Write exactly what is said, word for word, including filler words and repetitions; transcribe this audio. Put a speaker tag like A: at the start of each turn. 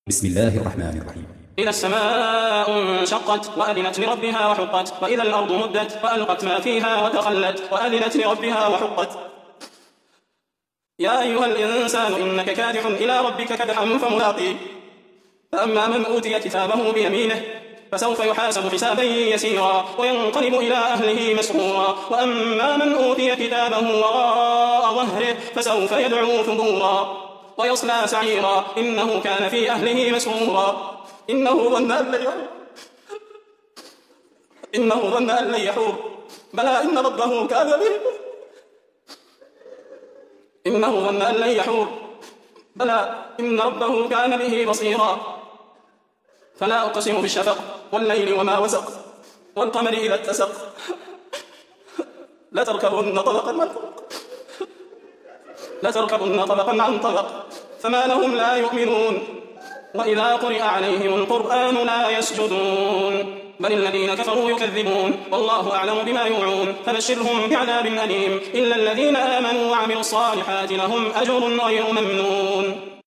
A: بسم الله الرحمن الرحيم.
B: إذا السماء انشقت وأذنت لربها وحقت، وإذا الأرض مدت وألقت ما فيها وتخلت وأذنت لربها وحقت. يا أيها الإنسان إنك كادح إلى ربك كدحا فملاقيه، فأما من أوتي كتابه بيمينه فسوف يحاسب حسابا يسيرا وينقلب إلى أهله مسرورا، وأما من أوتي كتابه وراء ظهره فسوف يدعو ثبورا ويصلى سعيرا إنه كان في أهله مسرورا إنه ظن أن لن يحور إنه ظن أن لن يحور بلى إن ربه كان به إنه ظن أن لن يحور بلى إن ربه كان به بصيرا. فلا أقسم بالشفق والليل وما وسق والقمر إذا اتسق لتركبن طبقا عن طبق لتركبن طبقا عن طبق فما لهم لا يؤمنون وإذا قرئ عليهم القرآن لا يسجدون بل الذين كفروا يكذبون والله أعلم بما يوعون فبشرهم بعذاب أليم إلا الذين آمنوا وعملوا الصالحات لهم أجر غير ممنون.